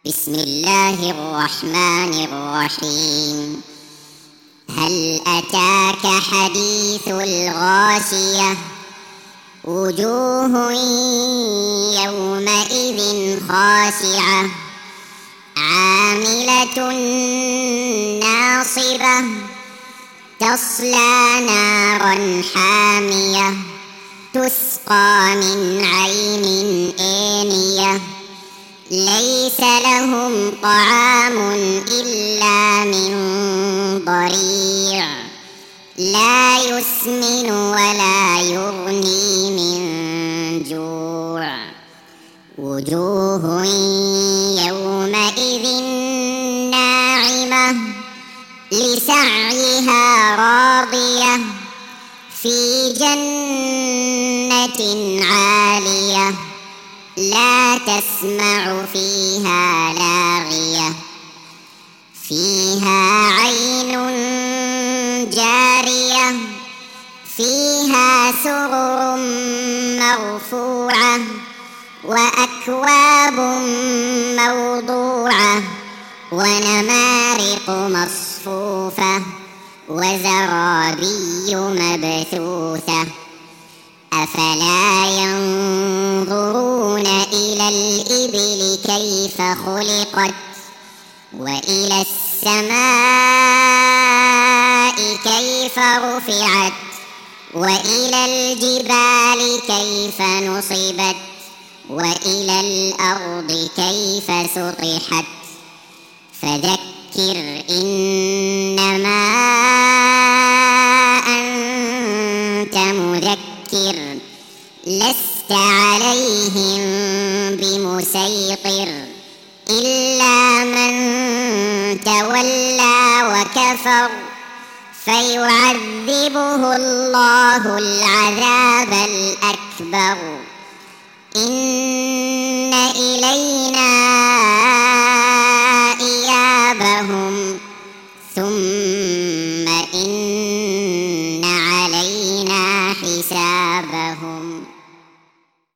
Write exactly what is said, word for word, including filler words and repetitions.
بسم الله الرحمن الرحيم. هل أتاك حديث الغاشية؟ وجوه يومئذ خاشعة عاملة ناصبة تصلى نارا حامية تسقى من عين آنية ليس لهم طعام إلا من ضريع لا يسمن ولا يغني من جوع. وجوه يومئذ ناعمة لسعيها راضية في جنة عالية لا تسمع فيها لاغية فيها عين جارية فيها سرر مرفوعة وأكواب موضوعة ونمارق مصفوفة وزرابي مبثوثة. أفلا ينظرون إلى الإبل كيف خلقت وإلى السماء كيف رفعت وإلى الجبال كيف نصبت وإلى الأرض كيف سطحت. فذكر إنما أنت مذكر لست عليهم بمسيطر إلا من تولى وكفر فيعذبه الله العذاب الأكبر. إن